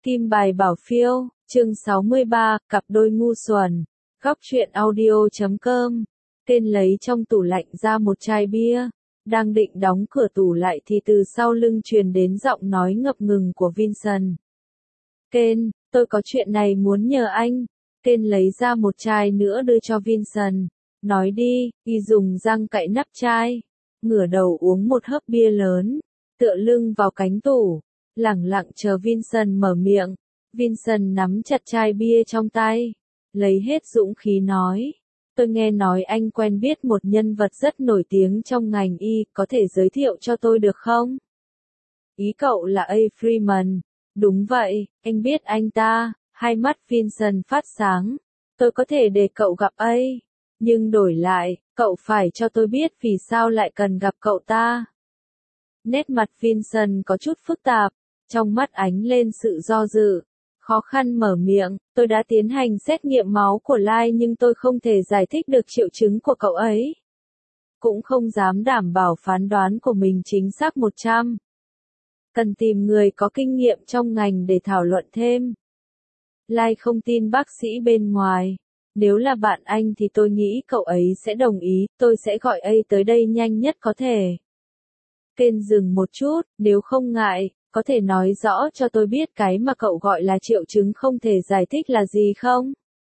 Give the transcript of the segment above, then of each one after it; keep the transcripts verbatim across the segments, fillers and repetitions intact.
Kim bài bảo phiêu, chương sáu mươi ba, cặp đôi ngu xuẩn. Góc truyện audio chấm com. Tên lấy trong tủ lạnh ra một chai bia. Đang định đóng cửa tủ lại thì từ sau lưng truyền đến giọng nói ngập ngừng của Vincent. Ken, tôi có chuyện này muốn nhờ anh. Ken lấy ra một chai nữa đưa cho Vincent. Nói đi, y dùng răng cạy nắp chai. Ngửa đầu uống một hớp bia lớn. Tựa lưng vào cánh tủ. Lẳng lặng chờ Vincent mở miệng. Vincent nắm chặt chai bia trong tay. Lấy hết dũng khí nói. Tôi nghe nói anh quen biết một nhân vật rất nổi tiếng trong ngành y, có thể giới thiệu cho tôi được không? Ý cậu là A. Freeman. Đúng vậy, anh biết anh ta. Hai mắt Vincent phát sáng. Tôi có thể để cậu gặp A. Nhưng đổi lại, cậu phải cho tôi biết vì sao lại cần gặp cậu ta. Nét mặt Vincent có chút phức tạp. Trong mắt ánh lên sự do dự. Khó khăn mở miệng, tôi đã tiến hành xét nghiệm máu của Lai nhưng tôi không thể giải thích được triệu chứng của cậu ấy. Cũng không dám đảm bảo phán đoán của mình chính xác một trăm. Cần tìm người có kinh nghiệm trong ngành để thảo luận thêm. Lai không tin bác sĩ bên ngoài. Nếu là bạn anh thì tôi nghĩ cậu ấy sẽ đồng ý, tôi sẽ gọi A tới đây nhanh nhất có thể. Ken dừng một chút, nếu không ngại. Có thể nói rõ cho tôi biết cái mà cậu gọi là triệu chứng không thể giải thích là gì không?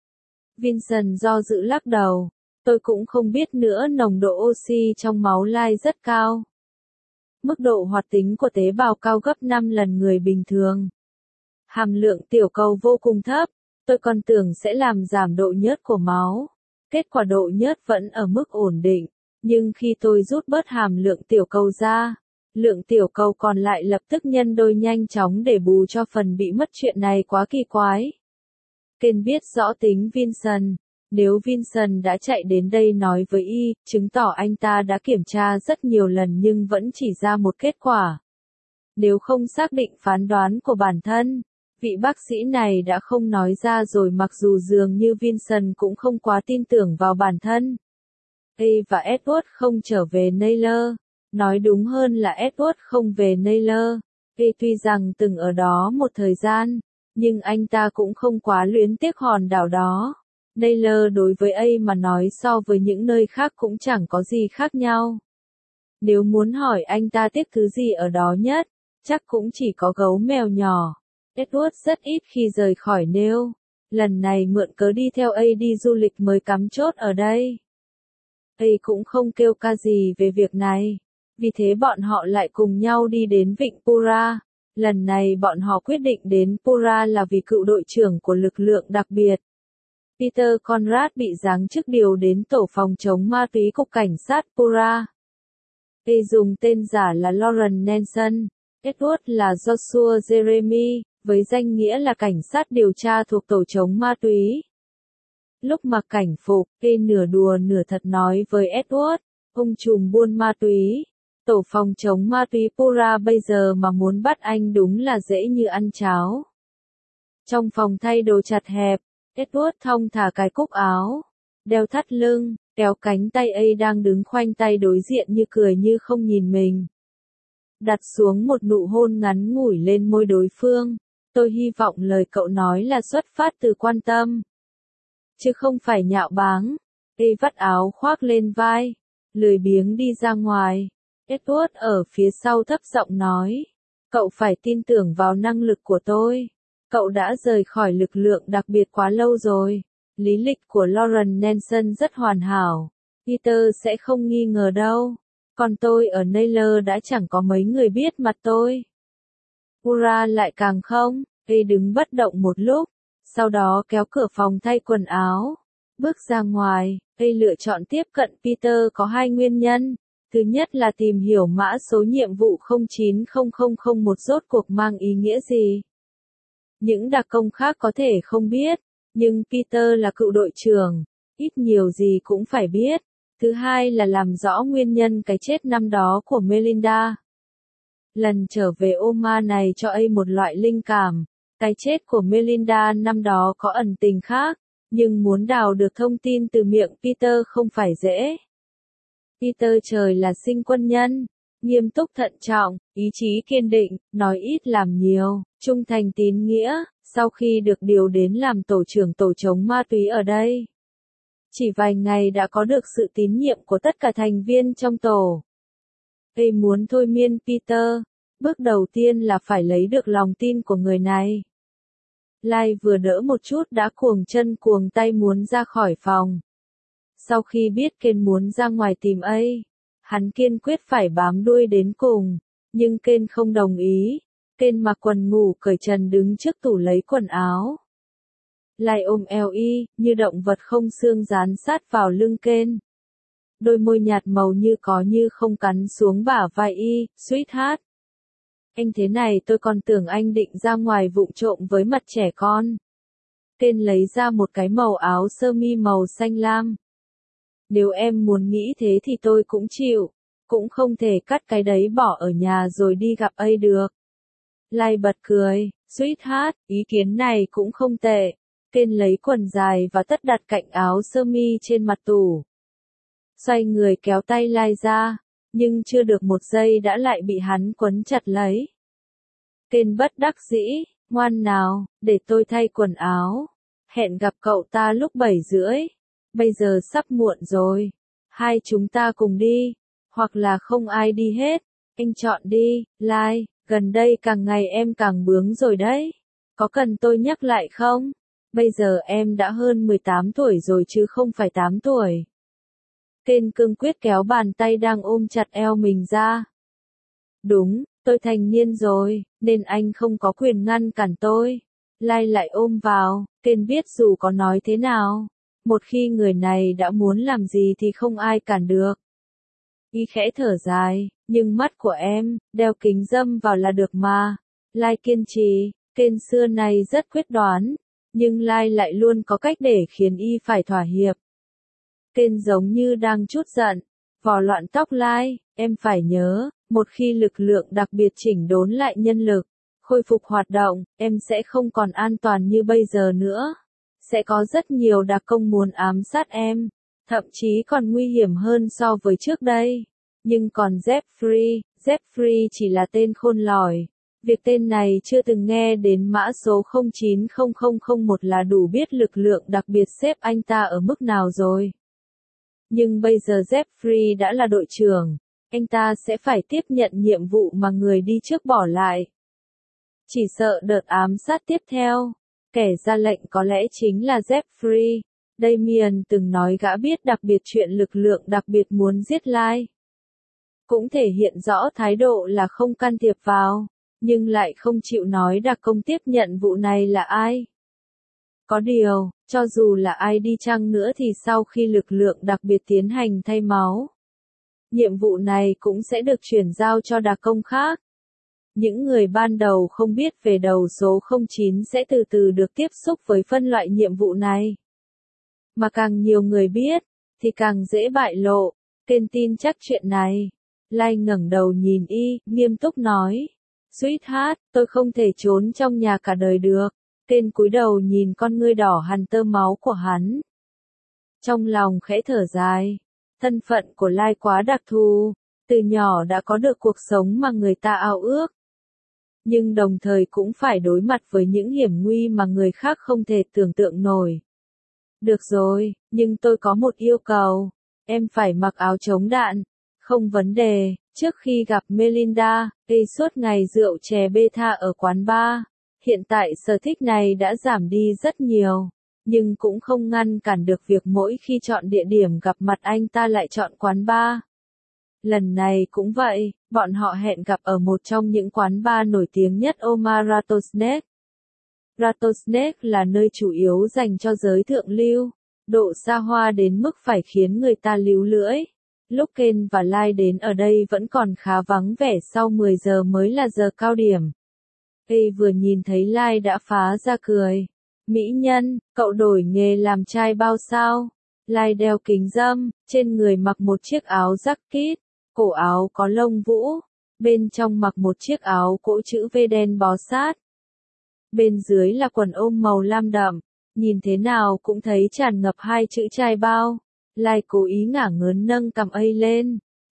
Vincent do dự lắc đầu. Tôi cũng không biết nữa, nồng độ oxy trong máu Lai rất cao. Mức độ hoạt tính của tế bào cao gấp năm lần người bình thường. Hàm lượng tiểu cầu vô cùng thấp. Tôi còn tưởng sẽ làm giảm độ nhớt của máu. Kết quả độ nhớt vẫn ở mức ổn định. Nhưng khi tôi rút bớt hàm lượng tiểu cầu ra, lượng tiểu cầu còn lại lập tức nhân đôi nhanh chóng để bù cho phần bị mất. Chuyện này quá kỳ quái. Ken biết rõ tính Vincent. Nếu Vincent đã chạy đến đây nói với y, chứng tỏ anh ta đã kiểm tra rất nhiều lần nhưng vẫn chỉ ra một kết quả. Nếu không xác định phán đoán của bản thân, vị bác sĩ này đã không nói ra rồi, mặc dù dường như Vincent cũng không quá tin tưởng vào bản thân. A và Edward không trở về Naylor. Nói đúng hơn là Edward không về Naylor. A tuy rằng từng ở đó một thời gian, nhưng anh ta cũng không quá luyến tiếc hòn đảo đó. Naylor đối với A mà nói so với những nơi khác cũng chẳng có gì khác nhau. Nếu muốn hỏi anh ta tiếc thứ gì ở đó nhất, chắc cũng chỉ có gấu mèo nhỏ. Edward rất ít khi rời khỏi Nêu. Lần này mượn cớ đi theo A đi du lịch mới cắm chốt ở đây. A cũng không kêu ca gì về việc này. Vì thế bọn họ lại cùng nhau đi đến vịnh Pura. Lần này bọn họ quyết định đến Pura là vì cựu đội trưởng của lực lượng đặc biệt. Peter Conrad bị giáng chức điều đến tổ phòng chống ma túy cục cảnh sát Pura. A dùng tên giả là Lauren Nelson. Edward là Joshua Jeremy, với danh nghĩa là cảnh sát điều tra thuộc tổ chống ma túy. Lúc mặc cảnh phục, A nửa đùa nửa thật nói với Edward, ông trùm buôn ma túy. Tổ phòng chống ma túy Pura bây giờ mà muốn bắt anh đúng là dễ như ăn cháo. Trong phòng thay đồ chặt hẹp, Edward thong thả cài cúc áo, đeo thắt lưng, kéo cánh tay A đang đứng khoanh tay đối diện như cười như không nhìn mình. Đặt xuống một nụ hôn ngắn ngủi lên môi đối phương. Tôi hy vọng lời cậu nói là xuất phát từ quan tâm, chứ không phải nhạo báng. A vắt áo khoác lên vai, lười biếng đi ra ngoài. Edward ở phía sau thấp giọng nói. Cậu phải tin tưởng vào năng lực của tôi. Cậu đã rời khỏi lực lượng đặc biệt quá lâu rồi. Lý lịch của Lauren Nelson rất hoàn hảo. Peter sẽ không nghi ngờ đâu. Còn tôi ở Naylor đã chẳng có mấy người biết mặt tôi. Pura lại càng không. A đứng bất động một lúc. Sau đó kéo cửa phòng thay quần áo. Bước ra ngoài. A lựa chọn tiếp cận Peter có hai nguyên nhân. Thứ nhất là tìm hiểu mã số nhiệm vụ không chín không không không một rốt cuộc mang ý nghĩa gì. Những đặc công khác có thể không biết, nhưng Peter là cựu đội trưởng, ít nhiều gì cũng phải biết. Thứ hai là làm rõ nguyên nhân cái chết năm đó của Melinda. Lần trở về Oman này cho A một loại linh cảm. Cái chết của Melinda năm đó có ẩn tình khác, nhưng muốn đào được thông tin từ miệng Peter không phải dễ. Peter trời là sinh quân nhân, Nghiêm túc thận trọng, ý chí kiên định, nói ít làm nhiều, trung thành tín nghĩa, sau khi được điều đến làm tổ trưởng tổ chống ma túy ở đây. Chỉ vài ngày đã có được sự tín nhiệm của tất cả thành viên trong tổ. Tôi muốn thôi miên Peter, bước đầu tiên là phải lấy được lòng tin của người này. Lai vừa đỡ một chút đã cuồng chân cuồng tay muốn ra khỏi phòng. Sau khi biết Ken muốn ra ngoài tìm A, hắn kiên quyết phải bám đuôi đến cùng, nhưng Ken không đồng ý. Ken mặc quần ngủ cởi trần đứng trước tủ lấy quần áo. Lai ôm eo y, như động vật không xương dán sát vào lưng Ken. Đôi môi nhạt màu như có như không cắn xuống bả vai y, sweetheart. Anh thế này tôi còn tưởng anh định ra ngoài vụng trộm với mặt trẻ con. Ken lấy ra một cái màu áo sơ mi màu xanh lam. Nếu em muốn nghĩ thế thì tôi cũng chịu, cũng không thể cắt cái đấy bỏ ở nhà rồi đi gặp A được. Lai bật cười, sweetheart, ý kiến này cũng không tệ. Ken lấy quần dài và tất đặt cạnh áo sơ mi trên mặt tủ. Xoay người kéo tay Lai ra, nhưng chưa được một giây đã lại bị hắn quấn chặt lấy. Ken bất đắc dĩ, ngoan nào, để tôi thay quần áo. Hẹn gặp cậu ta lúc bảy rưỡi. Bây giờ sắp muộn rồi. Hai chúng ta cùng đi. Hoặc là không ai đi hết. Anh chọn đi, Lai, gần đây càng ngày em càng bướng rồi đấy. Có cần tôi nhắc lại không? Bây giờ em đã hơn mười tám tuổi rồi chứ không phải tám tuổi. Ken cương quyết kéo bàn tay đang ôm chặt eo mình ra. Đúng, tôi thành niên rồi, nên anh không có quyền ngăn cản tôi. Lai lại ôm vào, Ken biết dù có nói thế nào, một khi người này đã muốn làm gì thì không ai cản được. Y khẽ thở dài, nhưng mắt của em, đeo kính râm vào là được mà. Lai kiên trì, Ken xưa nay rất quyết đoán, nhưng Lai lại luôn có cách để khiến y phải thỏa hiệp. Ken giống như đang trút giận, vò loạn tóc Lai, em phải nhớ, một khi lực lượng đặc biệt chỉnh đốn lại nhân lực, khôi phục hoạt động, em sẽ không còn an toàn như bây giờ nữa. Sẽ có rất nhiều đặc công muốn ám sát em, thậm chí còn nguy hiểm hơn so với trước đây. Nhưng còn Jeffrey, Jeffrey chỉ là tên khôn lỏi. Việc tên này chưa từng nghe đến mã số không chín không không không một là đủ biết lực lượng đặc biệt xếp anh ta ở mức nào rồi. Nhưng bây giờ Jeffrey đã là đội trưởng, anh ta sẽ phải tiếp nhận nhiệm vụ mà người đi trước bỏ lại. Chỉ sợ đợt ám sát tiếp theo, kẻ ra lệnh có lẽ chính là Jeffrey. Damien từng nói gã biết đặc biệt chuyện lực lượng đặc biệt muốn giết Lai. Cũng thể hiện rõ thái độ là không can thiệp vào, nhưng lại không chịu nói đặc công tiếp nhận vụ này là ai. Có điều, cho dù là ai đi chăng nữa thì sau khi lực lượng đặc biệt tiến hành thay máu, nhiệm vụ này cũng sẽ được chuyển giao cho đặc công khác. Những người ban đầu không biết về đầu số không chín sẽ từ từ được tiếp xúc với phân loại nhiệm vụ này. Mà càng nhiều người biết, thì càng dễ bại lộ. Ken tin chắc chuyện này. Lai ngẩng đầu nhìn y, nghiêm túc nói. Sweetheart, tôi không thể trốn trong nhà cả đời được. Ken cúi đầu nhìn con ngươi đỏ hằn tơ máu của hắn. Trong lòng khẽ thở dài. Thân phận của Lai quá đặc thù. Từ nhỏ đã có được cuộc sống mà người ta ao ước. Nhưng đồng thời cũng phải đối mặt với những hiểm nguy mà người khác không thể tưởng tượng nổi. Được rồi, nhưng tôi có một yêu cầu. Em phải mặc áo chống đạn. Không vấn đề, trước khi gặp Melinda, cây suốt ngày rượu chè beta ở quán bar. Hiện tại sở thích này đã giảm đi rất nhiều. Nhưng cũng không ngăn cản được việc mỗi khi chọn địa điểm gặp mặt anh ta lại chọn quán bar. Lần này cũng vậy, bọn họ hẹn gặp ở một trong những quán bar nổi tiếng nhất Omar Rattlesnake. Rattlesnake là nơi chủ yếu dành cho giới thượng lưu, độ xa hoa đến mức phải khiến người ta líu lưỡi. Lúc Ken và Lai đến ở đây vẫn còn khá vắng vẻ, sau mười giờ mới là giờ cao điểm. Ê vừa nhìn thấy Lai đã phá ra cười. Mỹ nhân, cậu đổi nghề làm trai bao sao? Lai đeo kính râm, trên người mặc một chiếc áo jacket, cổ áo có lông vũ, bên trong mặc một chiếc áo cỗ chữ V đen bó sát. Bên dưới là quần ôm màu lam đậm, nhìn thế nào cũng thấy tràn ngập hai chữ trai bao. Lai cố ý ngả ngớn nâng cằm A lên,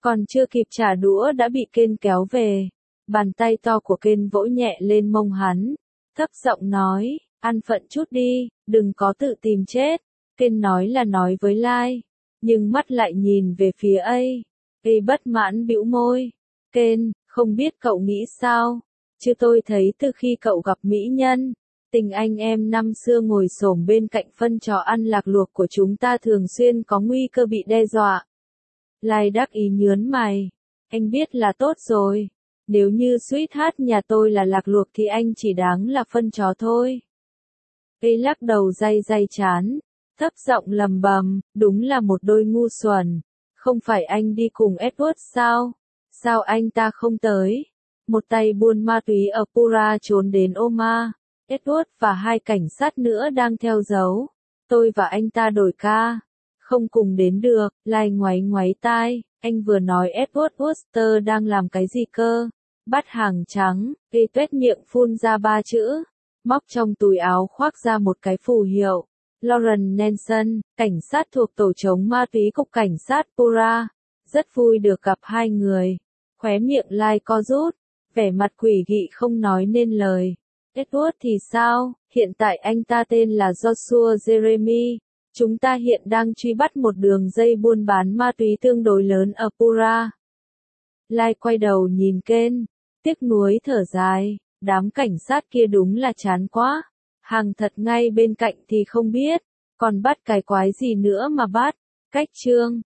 Còn chưa kịp trả đũa đã bị Ken kéo về. Bàn tay to của Ken vỗ nhẹ lên mông hắn. Thấp giọng nói, an phận chút đi, đừng có tự tìm chết. Ken nói là nói với Lai, nhưng mắt lại nhìn về phía A. A bất mãn bĩu môi. Ken, không biết cậu nghĩ sao? Chứ tôi thấy từ khi cậu gặp mỹ nhân, tình anh em năm xưa ngồi xổm bên cạnh phân trò ăn lạc luộc của chúng ta thường xuyên có nguy cơ bị đe dọa. Lai đắc ý nhớn mày. Anh biết là tốt rồi. Nếu như sweetheart nhà tôi là lạc luộc thì anh chỉ đáng là phân chó thôi. A lắc đầu day day chán. Thấp giọng lầm bầm, đúng là một đôi ngu xuẩn. Không phải anh đi cùng Edward sao? Sao anh ta không tới? Một tay buôn ma túy ở Pura trốn đến Oma. Edward và hai cảnh sát nữa đang theo dấu. Tôi và anh ta đổi ca. Không cùng đến được. Lai ngoáy ngoáy tai. Anh vừa nói Edward Wooster đang làm cái gì cơ? Bắt hàng trắng. Cây tuét miệng phun ra ba chữ. Móc trong túi áo khoác ra một cái phù hiệu. Lauren Nelson, cảnh sát thuộc tổ chống ma túy cục cảnh sát Pura. Rất vui được gặp hai người. Khóe miệng Lai co rút. Vẻ mặt quỷ gị không nói nên lời. Edward thì sao? Hiện tại anh ta tên là Joshua Jeremy. Chúng ta hiện đang truy bắt một đường dây buôn bán ma túy tương đối lớn ở Pura. Lai quay đầu nhìn Ken. Tiếc nuối thở dài. Đám cảnh sát kia đúng là chán quá. Hàng thật ngay bên cạnh thì không biết. Còn bắt cái quái gì nữa mà bắt. Cách chương.